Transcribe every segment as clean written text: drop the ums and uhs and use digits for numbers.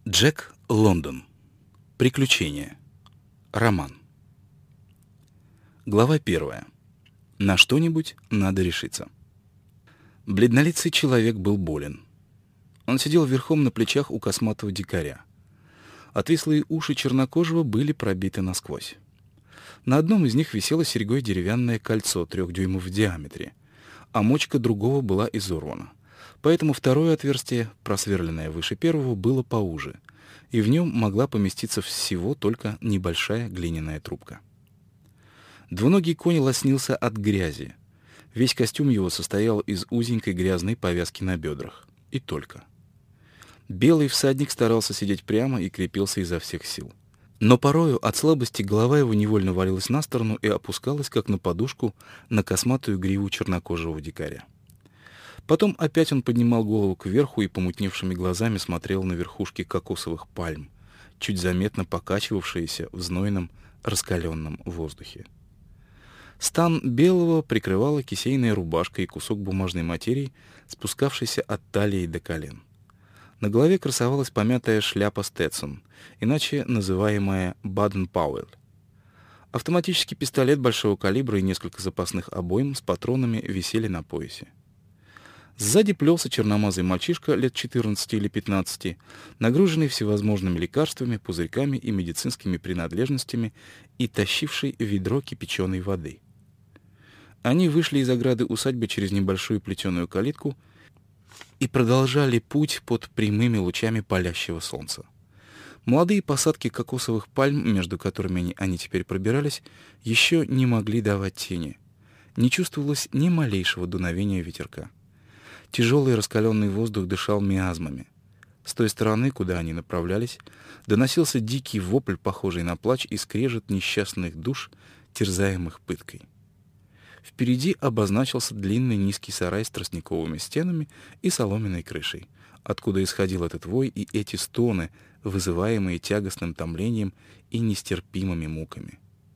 Джек Лондон. Приключения. Роман. Глава 1. На что-нибудь надо решиться. Бледнолицый человек был болен. Он сидел верхом на плечах у косматого дикаря. Отвислые уши чернокожего были пробиты насквозь. На одном из них висело серьгой деревянное кольцо 3 дюймов в диаметре, а мочка другого была изорвана. Поэтому второе отверстие, просверленное выше первого, было поуже, и в нем могла поместиться всего только небольшая глиняная трубка. Двуногий конь лоснился от грязи. Весь костюм его состоял из узенькой грязной повязки на бедрах. И только. Белый всадник старался сидеть прямо и крепился изо всех сил. Но порою от слабости голова его невольно валилась на сторону и опускалась, как на подушку, на косматую гриву чернокожего дикаря. Потом опять он поднимал голову кверху и помутневшими глазами смотрел на верхушки кокосовых пальм, чуть заметно покачивавшиеся в знойном раскаленном воздухе. Стан белого прикрывала кисейная рубашка и кусок бумажной материи, спускавшийся от талии до колен. На голове красовалась помятая шляпа Стетсон, иначе называемая Баден-Пауэлл. Автоматический пистолет большого калибра и несколько запасных обоим с патронами висели на поясе. Сзади плелся черномазый мальчишка лет 14 или 15, нагруженный всевозможными лекарствами, пузырьками и медицинскими принадлежностями и тащивший ведро кипяченой воды. Они вышли из ограды усадьбы через небольшую плетеную калитку и продолжали путь под прямыми лучами палящего солнца. Молодые посадки кокосовых пальм, между которыми они теперь пробирались, еще не могли давать тени. Не чувствовалось ни малейшего дуновения ветерка. Тяжелый раскаленный воздух дышал миазмами. С той стороны, куда они направлялись, доносился дикий вопль, похожий на плач, и скрежет несчастных душ, терзаемых пыткой. Впереди обозначился длинный низкий сарай с тростниковыми стенами и соломенной крышей, откуда исходил этот вой и эти стоны, вызываемые тягостным томлением и нестерпимыми муками.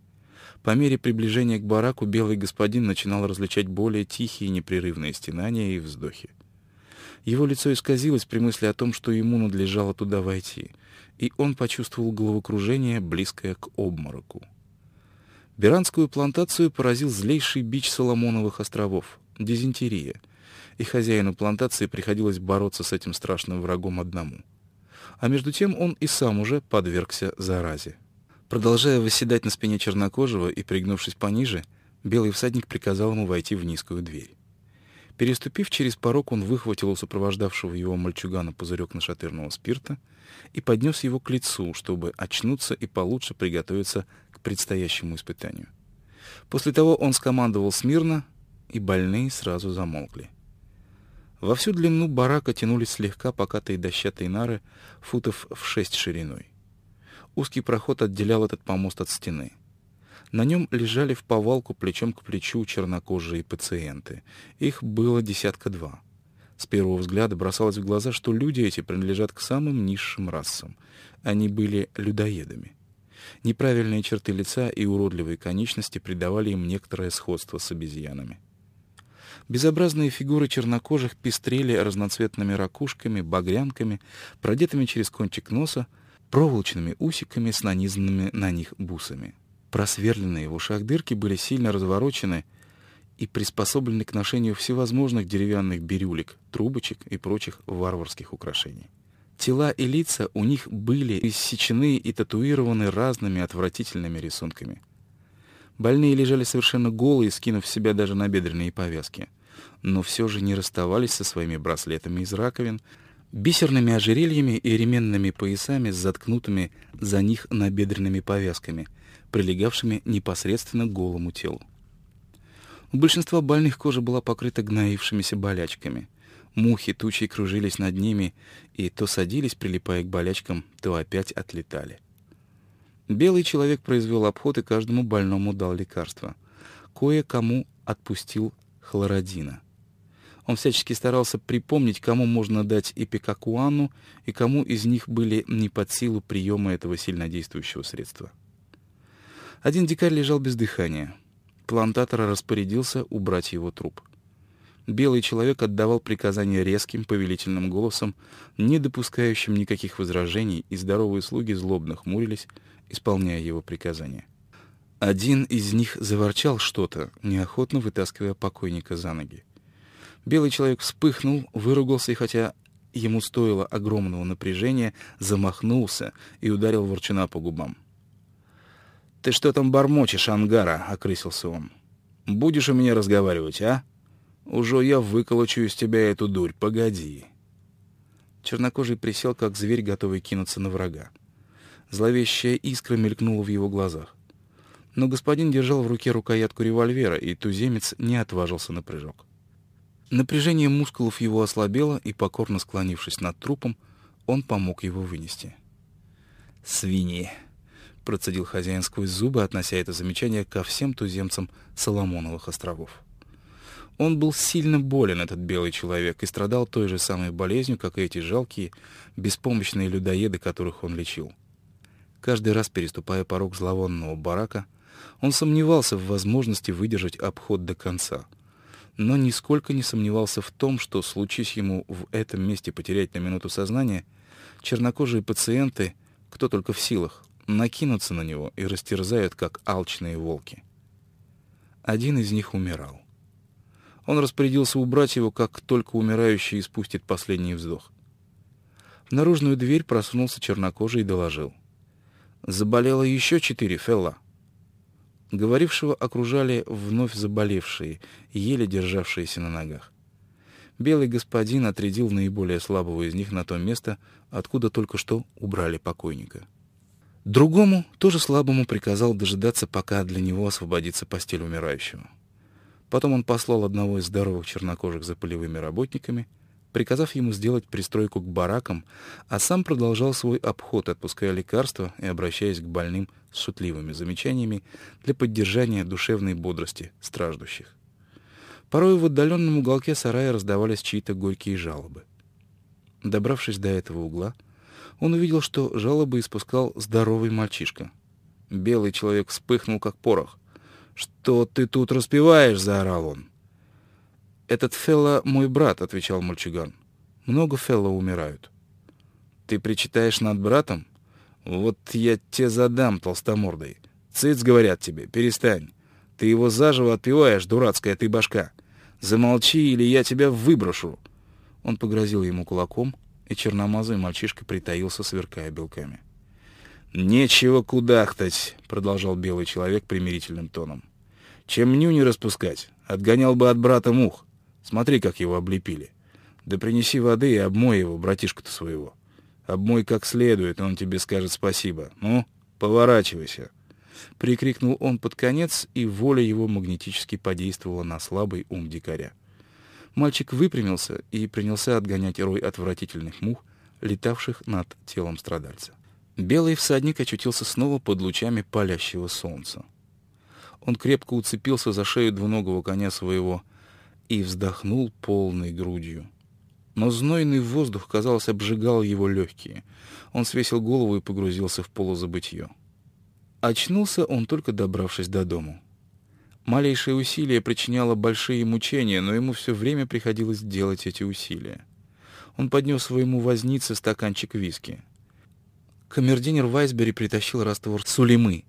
По мере приближения к бараку белый господин начинал различать более тихие непрерывные стенания и вздохи. Его лицо исказилось при мысли о том, что ему надлежало туда войти, и он почувствовал головокружение, близкое к обмороку. Беранскую плантацию поразил злейший бич Соломоновых островов — дизентерия, и хозяину плантации приходилось бороться с этим страшным врагом одному. А между тем он и сам уже подвергся заразе. Продолжая восседать на спине чернокожего и пригнувшись пониже, белый всадник приказал ему войти в низкую дверь. Переступив через порог, он выхватил у сопровождавшего его мальчугана пузырек нашатырного спирта и поднес его к лицу, чтобы очнуться и получше приготовиться к предстоящему испытанию. После того он скомандовал смирно, и больные сразу замолкли. Во всю длину барака тянулись слегка покатые дощатые нары футов в 6 шириной. Узкий проход отделял этот помост от стены. На нем лежали вповалку плечом к плечу чернокожие пациенты. Их было 2. С первого взгляда бросалось в глаза, что люди эти принадлежат к самым низшим расам. Они были людоедами. Неправильные черты лица и уродливые конечности придавали им некоторое сходство с обезьянами. Безобразные фигуры чернокожих пестрели разноцветными ракушками, багрянками, продетыми через кончик носа, проволочными усиками с нанизанными на них бусами. Просверленные в ушах дырки были сильно разворочены и приспособлены к ношению всевозможных деревянных бирюлек, трубочек и прочих варварских украшений. Тела и лица у них были иссечены и татуированы разными отвратительными рисунками. Больные лежали совершенно голые, скинув с себя даже набедренные повязки, но все же не расставались со своими браслетами из раковин, бисерными ожерельями и ременными поясами с заткнутыми за них набедренными повязками, прилегавшими непосредственно к голому телу. У большинства больных кожа была покрыта гноившимися болячками. Мухи тучей кружились над ними и то садились, прилипая к болячкам, то опять отлетали. Белый человек произвел обход и каждому больному дал лекарство. Кое-кому отпустил хлородина. Он всячески старался припомнить, кому можно дать ипикакуану и кому из них были не под силу приема этого сильнодействующего средства. Один дикарь лежал без дыхания. Плантатор распорядился убрать его труп. Белый человек отдавал приказания резким, повелительным голосом, не допускающим никаких возражений, и здоровые слуги злобно хмурились, исполняя его приказания. Один из них заворчал что-то, неохотно вытаскивая покойника за ноги. Белый человек вспыхнул, выругался, и хотя ему стоило огромного напряжения, замахнулся и ударил ворчуна по губам. «Ты что там бормочешь, Ангара?» — окрысился он. «Будешь у меня разговаривать, а? Уже я выколочу из тебя эту дурь, погоди». Чернокожий присел, как зверь, готовый кинуться на врага. Зловещая искра мелькнула в его глазах. Но господин держал в руке рукоятку револьвера, и туземец не отважился на прыжок. Напряжение мускулов его ослабело, и, покорно склонившись над трупом, он помог его вынести. «Свиньи!» — процедил хозяин сквозь зубы, относя это замечание ко всем туземцам Соломоновых островов. Он был сильно болен, этот белый человек, и страдал той же самой болезнью, как и эти жалкие, беспомощные людоеды, которых он лечил. Каждый раз, переступая порог зловонного барака, он сомневался в возможности выдержать обход до конца, но нисколько не сомневался в том, что, случись ему в этом месте потерять на минуту сознание, чернокожие пациенты, кто только в силах, накинутся на него и растерзают, как алчные волки. Один из них умирал. Он распорядился убрать его, как только умирающий испустит последний вздох. В наружную дверь просунулся чернокожий и доложил: «Заболело еще 4, Фелла». Говорившего окружали вновь заболевшие, еле державшиеся на ногах. Белый господин отрядил наиболее слабого из них на то место, откуда только что убрали покойника. Другому, тоже слабому, приказал дожидаться, пока для него освободится постель умирающего. Потом он послал одного из здоровых чернокожих за полевыми работниками, приказав ему сделать пристройку к баракам, а сам продолжал свой обход, отпуская лекарства и обращаясь к больным с шутливыми замечаниями для поддержания душевной бодрости страждущих. Порой в отдаленном уголке сарая раздавались чьи-то горькие жалобы. Добравшись до этого угла, он увидел, что жалобы испускал здоровый мальчишка. Белый человек вспыхнул, как порох. «Что ты тут распеваешь?» — заорал он. «Этот Фелла мой брат», — отвечал мальчуган. «Много Фелла умирают». «Ты причитаешь над братом? Вот я тебе задам, толстомордой. Цыц, говорят тебе, перестань. Ты его заживо отпиваешь, дурацкая ты башка. Замолчи, или я тебя выброшу». Он погрозил ему кулаком, и черномазый мальчишка притаился, сверкая белками. «Нечего кудахтать», — продолжал белый человек примирительным тоном. «Чем нюни распускать? Отгонял бы от брата мух. Смотри, как его облепили. Да принеси воды и обмой его, братишку-то своего. Обмой как следует, и он тебе скажет спасибо. Ну, поворачивайся». Прикрикнул он под конец, и воля его магнетически подействовала на слабый ум дикаря. Мальчик выпрямился и принялся отгонять рой отвратительных мух, летавших над телом страдальца. Белый всадник очутился снова под лучами палящего солнца. Он крепко уцепился за шею двуногого коня своего и вздохнул полной грудью. Но знойный воздух, казалось, обжигал его легкие. Он свесил голову и погрузился в полузабытье. Очнулся он, только добравшись до дому. Малейшее усилие причиняло большие мучения, но ему все время приходилось делать эти усилия. Он поднес своему вознице стаканчик виски. Камердинер Вайсбери притащил раствор сулеймы,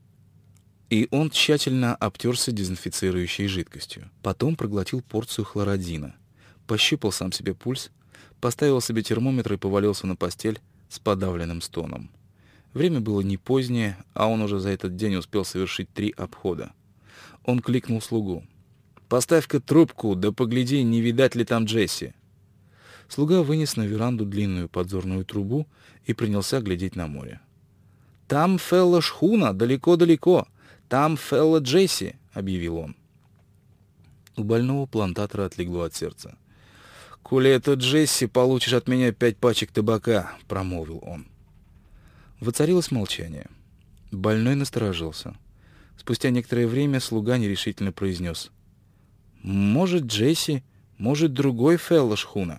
и он тщательно обтерся дезинфицирующей жидкостью. Потом проглотил порцию хлородина, пощупал сам себе пульс, поставил себе термометр и повалился на постель с подавленным стоном. Время было не позднее, а он уже за этот день успел совершить 3 обхода. Он кликнул слугу. «Поставь-ка трубку, да погляди, не видать ли там Джесси». Слуга вынес на веранду длинную подзорную трубу и принялся глядеть на море. «Там Фелла шхуна, далеко-далеко. Там Фелла Джесси», — объявил он. У больного плантатора отлегло от сердца. «Коли это Джесси, получишь от меня 5 пачек табака», — промолвил он. Воцарилось молчание. Больной насторожился. Спустя некоторое время слуга нерешительно произнес: «Может, Джесси, может, другой Фелла шхуна».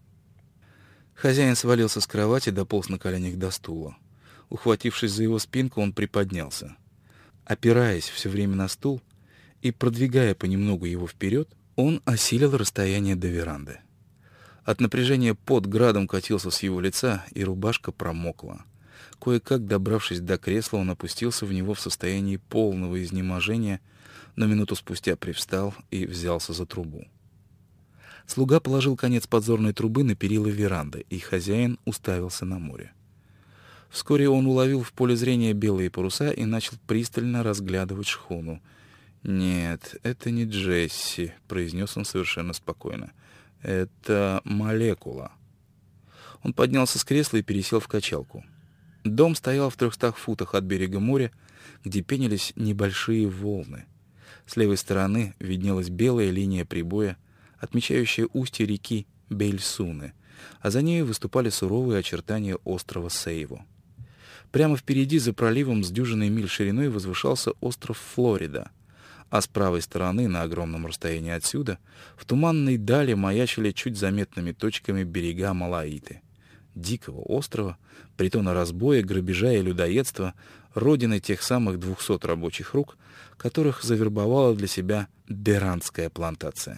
Хозяин свалился с кровати, дополз на коленях до стула. Ухватившись за его спинку, он приподнялся. Опираясь все время на стул и продвигая понемногу его вперед, Он осилил расстояние до веранды. От напряжения пот градом катился с его лица, и рубашка промокла. Кое-как добравшись до кресла, он опустился в него в состоянии полного изнеможения, но минуту спустя привстал и взялся за трубу. Слуга положил конец подзорной трубы на перила веранды, и хозяин уставился на море. Вскоре он уловил в поле зрения белые паруса и начал пристально разглядывать шхуну. «Нет, это не Джесси», — произнес он совершенно спокойно. «Это молекула». Он поднялся с кресла и пересел в качалку. Дом стоял в 300 футах от берега моря, где пенились небольшие волны. С левой стороны виднелась белая линия прибоя, отмечающая устье реки Бельсуны, а за ней выступали суровые очертания острова Сейво. Прямо впереди, за проливом с дюжиной миль шириной, возвышался остров Флорида, а с правой стороны, на огромном расстоянии отсюда, в туманной дали маячили чуть заметными точками берега Малаиты, дикого острова, притона разбоя, грабежа и людоедства, родины тех самых 200 рабочих рук, которых завербовала для себя Берандская плантация.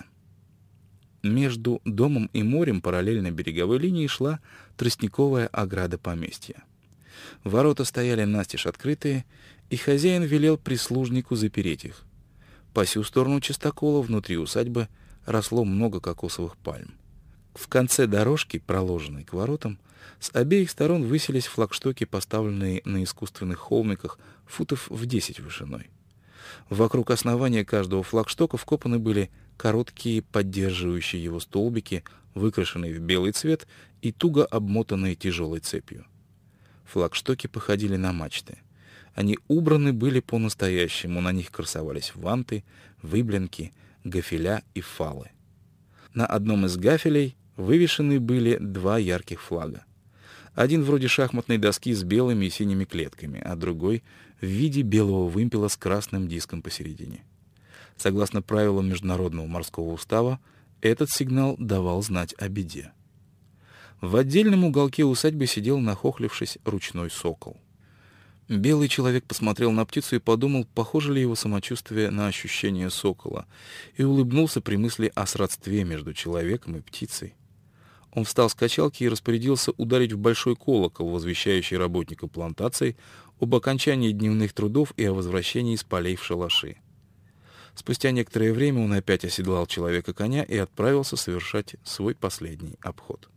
Между домом и морем параллельно береговой линии шла тростниковая ограда поместья. Ворота стояли настежь открытые, и хозяин велел прислужнику запереть их. По сю сторону чистокола внутри усадьбы росло много кокосовых пальм. В конце дорожки, проложенной к воротам, с обеих сторон высились флагштоки, поставленные на искусственных холмиках футов в 10 вышиной. Вокруг основания каждого флагштока вкопаны были короткие поддерживающие его столбики, выкрашенные в белый цвет и туго обмотанные тяжелой цепью. Флагштоки походили на мачты. Они убраны были по-настоящему, на них красовались ванты, выблинки, гафеля и фалы. На одном из гафелей вывешены были 2 ярких флага. Один вроде шахматной доски с белыми и синими клетками, а другой в виде белого вымпела с красным диском посередине. Согласно правилам Международного морского устава, этот сигнал давал знать о беде. В отдельном уголке усадьбы сидел, нахохлившись, ручной сокол. Белый человек посмотрел на птицу и подумал, похоже ли его самочувствие на ощущение сокола, и улыбнулся при мысли о сродстве между человеком и птицей. Он встал с качалки и распорядился ударить в большой колокол, возвещающий работника плантации об окончании дневных трудов и о возвращении с полей в шалаши. Спустя некоторое время он опять оседлал человека-коня и отправился совершать свой последний обход.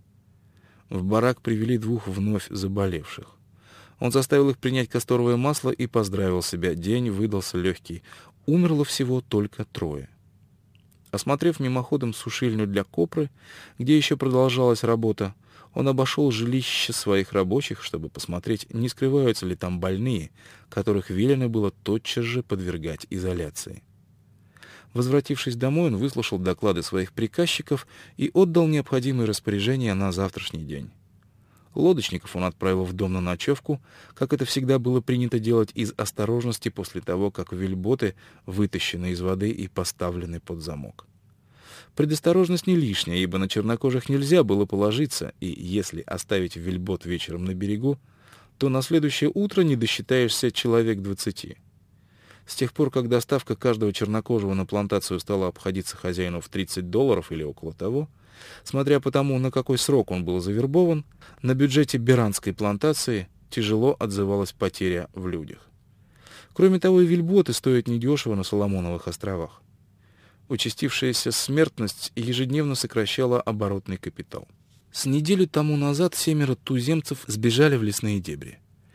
В барак привели 2 вновь заболевших. Он заставил их принять касторовое масло и поздравил себя. День выдался легкий. Умерло всего только 3. Осмотрев мимоходом сушильню для копры, где еще продолжалась работа, он обошел жилище своих рабочих, чтобы посмотреть, не скрываются ли там больные, которых велено было тотчас же подвергать изоляции. Возвратившись домой, он выслушал доклады своих приказчиков и отдал необходимые распоряжения на завтрашний день. Лодочников он отправил в дом на ночевку, как это всегда было принято делать из осторожности после того, как вельботы вытащены из воды и поставлены под замок. Предосторожность не лишняя, ибо на чернокожих нельзя было положиться, и если оставить вельбот вечером на берегу, то на следующее утро не досчитаешься человек 20. С тех пор, как доставка каждого чернокожего на плантацию стала обходиться хозяину в $30 или около того, смотря по тому, на какой срок он был завербован, на бюджете Берандской плантации тяжело отзывалась потеря в людях. Кроме того, и вельботы стоят недешево на Соломоновых островах. Участившаяся смертность ежедневно сокращала оборотный капитал. С неделю тому назад 7 туземцев сбежали в лесные дебри.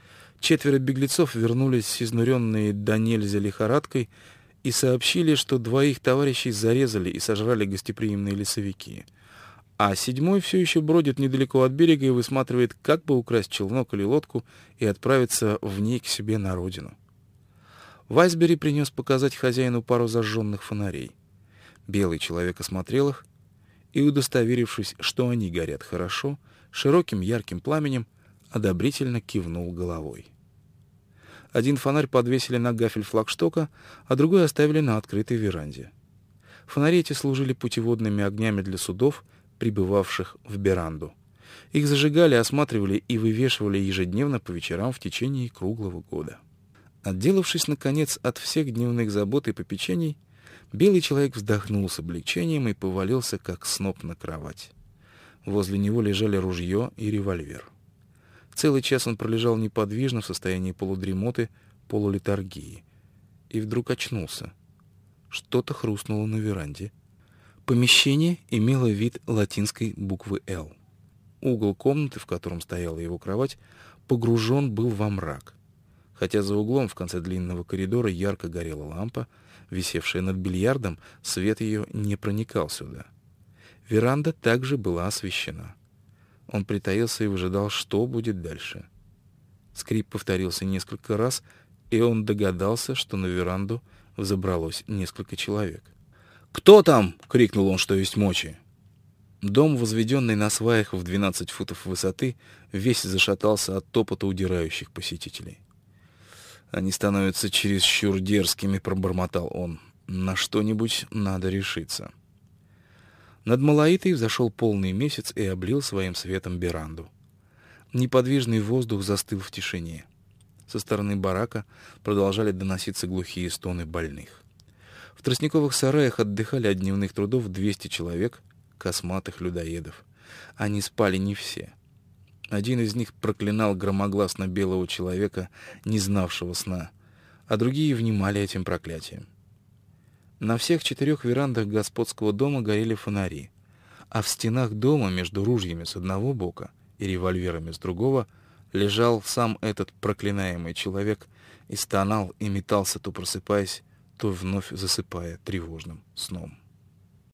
4 беглецов вернулись изнуренные до нельзя лихорадкой и сообщили, что 2 их товарищей зарезали и сожрали гостеприимные лесовики, а 7 все еще бродит недалеко от берега и высматривает, как бы украсть челнок или лодку и отправиться в ней к себе на родину. Вайсбери принес показать хозяину пару зажженных фонарей. Белый человек осмотрел их и, удостоверившись, что они горят хорошо, широким ярким пламенем одобрительно кивнул головой. Один фонарь подвесили на гафель флагштока, а другой оставили на открытой веранде. Фонари эти служили путеводными огнями для судов, прибывавших в Беранду. Их зажигали, осматривали и вывешивали ежедневно по вечерам в течение круглого года. Отделавшись, наконец, от всех дневных забот и попечений, Белый человек вздохнул с облегчением и повалился, как сноп, на кровать. Возле него лежали ружье и револьвер. Целый час он пролежал неподвижно в состоянии полудремоты, полулетаргии. И вдруг очнулся. Что-то хрустнуло на веранде. Помещение имело вид латинской буквы «Л». Угол комнаты, в котором стояла его кровать, погружен был во мрак. Хотя за углом в конце длинного коридора ярко горела лампа, висевшая над бильярдом, свет ее не проникал сюда. Веранда также была освещена. Он притаился и выжидал, что будет дальше. Скрип повторился несколько раз, и он догадался, что на веранду взобралось несколько человек. «Кто там?» — крикнул он, что есть мочи. Дом, возведенный на сваях в 12 футов высоты, весь зашатался от топота удирающих посетителей. «Они становятся чересчур дерзкими», — пробормотал он. «На что-нибудь надо решиться». Над Малаитой взошел полный месяц и облил своим светом веранду. Неподвижный воздух застыл в тишине. Со стороны барака продолжали доноситься глухие стоны больных. В тростниковых сараях отдыхали от дневных трудов 200 человек, косматых людоедов. Они спали не все. Один из них проклинал громогласно белого человека, не знавшего сна, а другие внимали этим проклятиям. На всех 4 верандах господского дома горели фонари, а в стенах дома между ружьями с одного бока и револьверами с другого лежал сам этот проклинаемый человек и стонал и метался, то просыпаясь, то вновь засыпая тревожным сном.